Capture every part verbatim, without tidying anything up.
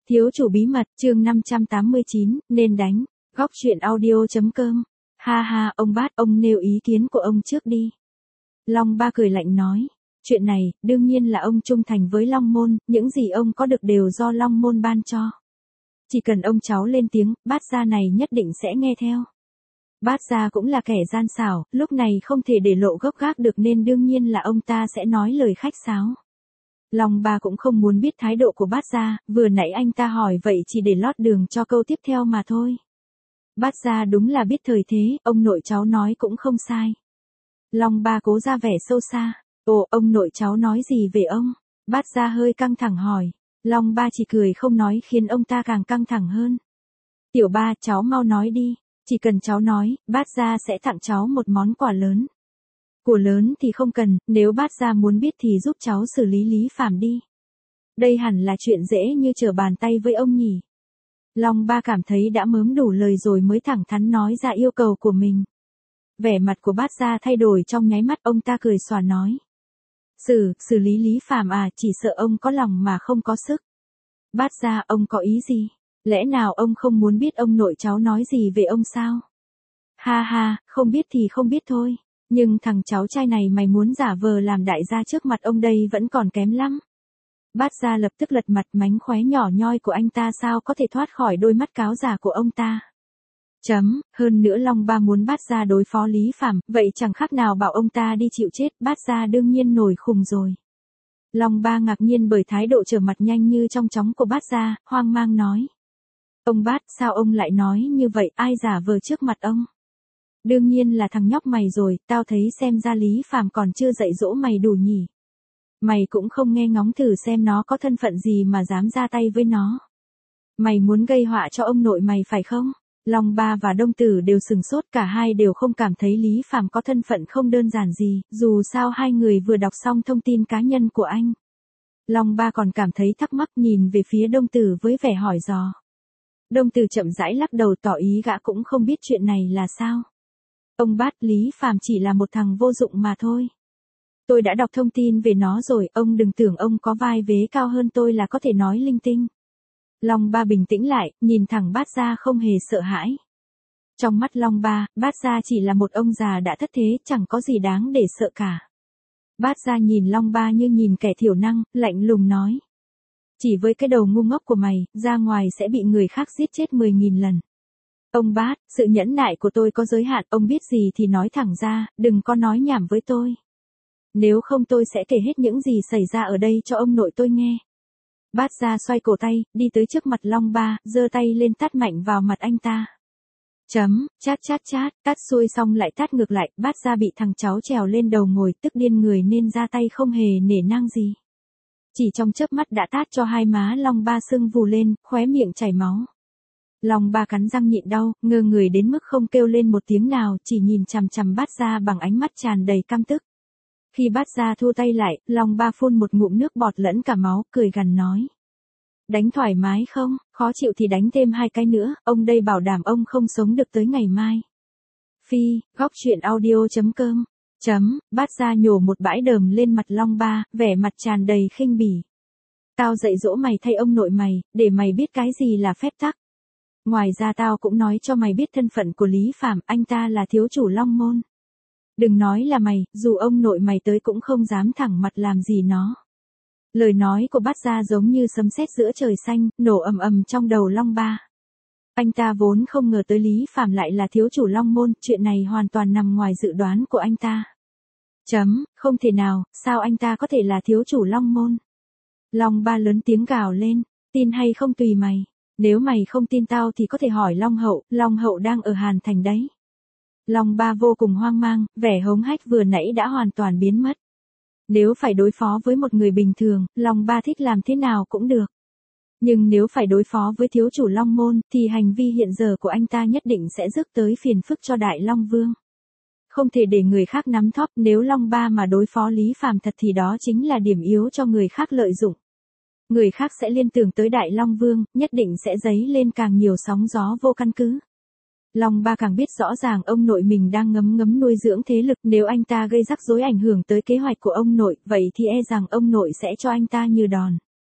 Thiếu chủ bí mật, chương năm trăm tám mươi chín, nên đánh. Góc truyện audio.com. Ha ha, ông Bát, ông nêu ý kiến của ông trước đi. Long Ba cười lạnh nói. Chuyện này, đương nhiên là ông trung thành với Long Môn, những gì ông có được đều do Long Môn ban cho. Chỉ cần ông cháu lên tiếng, Bát gia này nhất định sẽ nghe theo. Bát gia cũng là kẻ gian xảo, lúc này không thể để lộ gốc gác được nên đương nhiên là ông ta sẽ nói lời khách sáo. Long Ba cũng không muốn biết thái độ của Bát gia, vừa nãy anh ta hỏi vậy chỉ để lót đường cho câu tiếp theo mà thôi. Bát gia đúng là biết thời thế, ông nội cháu nói cũng không sai. Long Ba cố ra vẻ sâu xa. Ồ, ông nội cháu nói gì về ông? Bát gia hơi căng thẳng hỏi. Long Ba chỉ cười không nói khiến ông ta càng căng thẳng hơn. Tiểu Ba, cháu mau nói đi. Chỉ cần cháu nói, Bát gia sẽ tặng cháu một món quà lớn. Của lớn thì không cần, nếu Bát gia muốn biết thì giúp cháu xử lý Lý Phàm đi. Đây hẳn là chuyện dễ như trở bàn tay với ông nhỉ. Long Ba cảm thấy đã mớm đủ lời rồi mới thẳng thắn nói ra yêu cầu của mình. Vẻ mặt của Bát gia thay đổi trong nháy mắt, ông ta cười xòa nói. Xử, xử lý Lý Phàm à, chỉ sợ ông có lòng mà không có sức. Bát gia, ông có ý gì? Lẽ nào ông không muốn biết ông nội cháu nói gì về ông sao? Ha ha, không biết thì không biết thôi. Nhưng thằng cháu trai này mày muốn giả vờ làm đại gia trước mặt ông đây vẫn còn kém lắm. Bát gia lập tức lật mặt, mánh khóe nhỏ nhoi của anh ta sao có thể thoát khỏi đôi mắt cáo giả của ông ta. Chấm, hơn nữa Long Ba muốn Bát gia đối phó Lý Phàm, vậy chẳng khác nào bảo ông ta đi chịu chết, Bát gia đương nhiên nổi khùng rồi. Long Ba ngạc nhiên bởi thái độ trở mặt nhanh như trong chóng của Bát gia, hoang mang nói. Ông Bát, sao ông lại nói như vậy, ai giả vờ trước mặt ông? Đương nhiên là thằng nhóc mày rồi, tao thấy xem ra Lý Phàm còn chưa dạy dỗ mày đủ nhỉ. Mày cũng không nghe ngóng thử xem nó có thân phận gì mà dám ra tay với nó. Mày muốn gây họa cho ông nội mày phải không? Long Ba và Đông Tử đều sừng sốt, cả hai đều không cảm thấy Lý Phàm có thân phận không đơn giản gì, dù sao hai người vừa đọc xong thông tin cá nhân của anh. Long Ba còn cảm thấy thắc mắc nhìn về phía Đông Tử với vẻ hỏi dò. Đông Tử chậm rãi lắc đầu tỏ ý gã cũng không biết chuyện này là sao. Ông Bát, Lý Phàm chỉ là một thằng vô dụng mà thôi. Tôi đã đọc thông tin về nó rồi, ông đừng tưởng ông có vai vế cao hơn tôi là có thể nói linh tinh. Long Ba bình tĩnh lại, nhìn thẳng Bát gia không hề sợ hãi. Trong mắt Long Ba, Bát gia chỉ là một ông già đã thất thế, chẳng có gì đáng để sợ cả. Bát gia nhìn Long Ba như nhìn kẻ thiểu năng, lạnh lùng nói. Chỉ với cái đầu ngu ngốc của mày, ra ngoài sẽ bị người khác giết chết mười nghìn lần. Ông Bát, sự nhẫn nại của tôi có giới hạn, ông biết gì thì nói thẳng ra, đừng có nói nhảm với tôi. Nếu không tôi sẽ kể hết những gì xảy ra ở đây cho ông nội tôi nghe. Bát gia xoay cổ tay, đi tới trước mặt Long Ba, giơ tay lên tát mạnh vào mặt anh ta. Chấm, chát chát chát, tát xuôi xong lại tát ngược lại, Bát gia bị thằng cháu trèo lên đầu ngồi tức điên người nên ra tay không hề nể nang gì. Chỉ trong chớp mắt đã tát cho hai má Long Ba sưng vù lên, khóe miệng chảy máu. Long Ba cắn răng nhịn đau, ngơ người đến mức không kêu lên một tiếng nào, chỉ nhìn chằm chằm Bát gia bằng ánh mắt tràn đầy căm tức. Khi Bát gia thu tay lại, Long Ba phun một ngụm nước bọt lẫn cả máu, cười gằn nói. Đánh thoải mái không, khó chịu thì đánh thêm hai cái nữa, ông đây bảo đảm ông không sống được tới ngày mai. Phi, góc truyện audio.com. Chấm, Bát gia nhổ một bãi đờm lên mặt Long Ba, vẻ mặt tràn đầy khinh bỉ. Tao dạy dỗ mày thay ông nội mày, để mày biết cái gì là phép tắc. Ngoài ra tao cũng nói cho mày biết thân phận của Lý Phàm, anh ta là thiếu chủ Long Môn. Đừng nói là mày, dù ông nội mày tới cũng không dám thẳng mặt làm gì nó. Lời nói của Bát gia giống như sấm sét giữa trời xanh, nổ ầm ầm trong đầu Long Ba. Anh ta vốn không ngờ tới Lý Phàm lại là thiếu chủ Long Môn, chuyện này hoàn toàn nằm ngoài dự đoán của anh ta. Chấm, không thể nào, sao anh ta có thể là thiếu chủ Long Môn? Long Ba lớn tiếng gào lên, tin hay không tùy mày. Nếu mày không tin tao thì có thể hỏi Long Hậu, Long Hậu đang ở Hàn Thành đấy. Long Ba vô cùng hoang mang, vẻ hống hách vừa nãy đã hoàn toàn biến mất. Nếu phải đối phó với một người bình thường, Long Ba thích làm thế nào cũng được. Nhưng nếu phải đối phó với thiếu chủ Long Môn, thì hành vi hiện giờ của anh ta nhất định sẽ rước tới phiền phức cho Đại Long Vương. Không thể để người khác nắm thóp, nếu Long Ba mà đối phó Lý Phàm thật thì đó chính là điểm yếu cho người khác lợi dụng. Người khác sẽ liên tưởng tới Đại Long Vương, nhất định sẽ dấy lên càng nhiều sóng gió vô căn cứ. Long Ba càng biết rõ ràng ông nội mình đang ngấm ngấm nuôi dưỡng thế lực, nếu anh ta gây rắc rối ảnh hưởng tới kế hoạch của ông nội, vậy thì e rằng ông nội sẽ cho anh ta như đòn.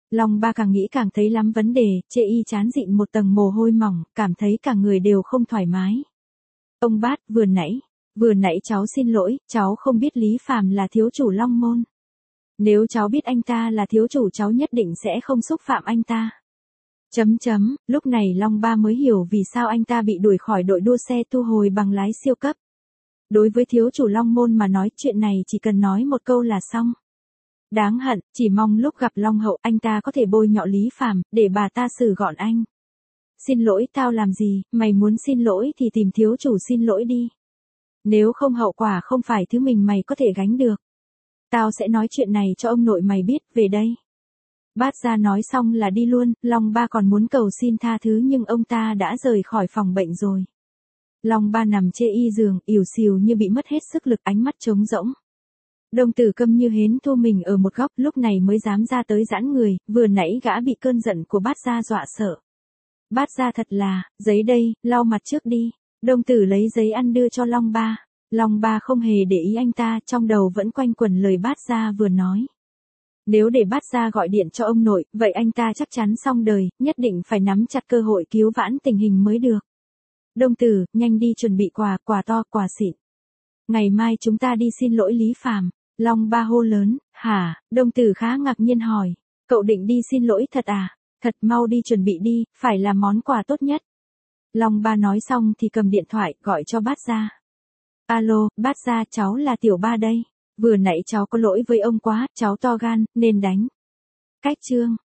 Long ba càng nghĩ càng thấy lắm vấn đề, chê y chán dịn một tầng mồ hôi mỏng, cảm thấy cả người đều không thoải mái. Ông bát, vừa nãy, vừa nãy cháu xin lỗi, cháu không biết Lý Phàm là thiếu chủ Long Môn. Nếu cháu biết anh ta là thiếu chủ cháu nhất định sẽ không xúc phạm anh ta. Chấm chấm, lúc này Long ba mới hiểu vì sao anh ta bị đuổi khỏi đội đua xe thu hồi bằng lái siêu cấp. Đối với thiếu chủ Long Môn mà nói chuyện này chỉ cần nói một câu là xong. Đáng hận, chỉ mong lúc gặp Long Hậu anh ta có thể bôi nhọ Lý Phàm, để bà ta xử gọn anh. Xin lỗi tao làm gì, mày muốn xin lỗi thì tìm thiếu chủ xin lỗi đi. Nếu không hậu quả không phải thứ mình mày có thể gánh được. Tao sẽ nói chuyện này cho ông nội mày biết, về đây. Bát Gia nói xong là đi luôn, Long ba còn muốn cầu xin tha thứ nhưng ông ta đã rời khỏi phòng bệnh rồi. Long ba nằm chê y giường, ỉu xìu như bị mất hết sức lực, ánh mắt trống rỗng. Đồng Tử Câm như hến thu mình ở một góc, lúc này mới dám ra tới giãn người, vừa nãy gã bị cơn giận của Bát Gia dọa sợ. Bát Gia thật là, giấy đây, lau mặt trước đi. Đồng Tử lấy giấy ăn đưa cho Long ba. Long ba không hề để ý anh ta, trong đầu vẫn quanh quẩn lời Bát Gia vừa nói. Nếu để Bát Gia gọi điện cho ông nội, vậy anh ta chắc chắn xong đời, nhất định phải nắm chặt cơ hội cứu vãn tình hình mới được. Đồng Tử, nhanh đi chuẩn bị quà, quà to, quà xịn. Ngày mai chúng ta đi xin lỗi Lý Phàm. Long ba hô lớn, hả? Đồng Tử khá ngạc nhiên hỏi, cậu định đi xin lỗi thật à? Thật, mau đi chuẩn bị đi, phải là món quà tốt nhất. Long ba nói xong thì cầm điện thoại, gọi cho Bát Gia. Alo, Bát Gia, cháu là Tiểu Ba đây. Vừa nãy cháu có lỗi với ông quá, cháu to gan, nên đánh. Cách chương.